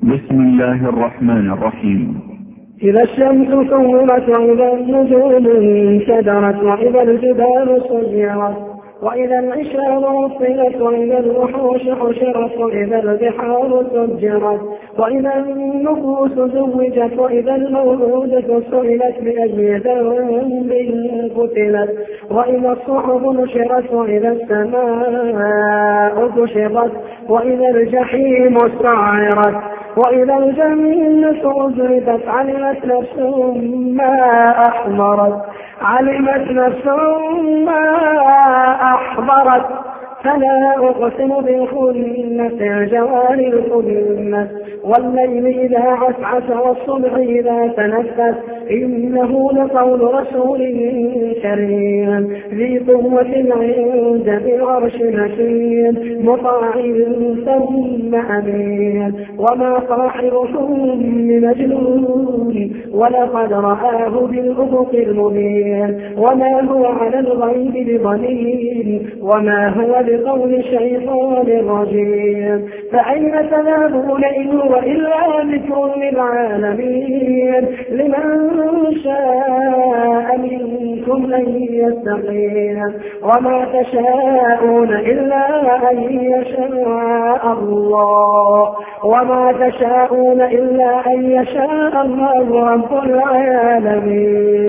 بسم الله الرحمن الرحيم. إذا الشمس كورت وإذا النجوم انكدرت وإذا الجبال سيرت وإذا العشار عطلت وإذا الوحوش حشرت وإذا البحار سجرت وإذا النفوس زوجت وإذا الموءودة سئلت بأي ذنب قتلت وإذا الصحف نشرت وإذا السماء كشطت وإذا الجحيم سعرت وإذا الجنة أزلفت علمت نفس ما أحضرت فلا أقسم بالخنس الجوار الخنس والليل إذا عسعس والصبح إذا تنفس إنه لقول رسول كريم ذي قوة عند ذي العرش مكين مطاع ثم أمين وما صاحبكم بمجنون ولقد رآه بالأفق المبين وما هو على الغيب بضنين وما هو بقول شيطان رجيم فأين تذهبون إن هو إلا ذكر للعالمين لمن شاء منكم أن يستقيم وما تشاءون إلا أن يشاء الله رب العالمين.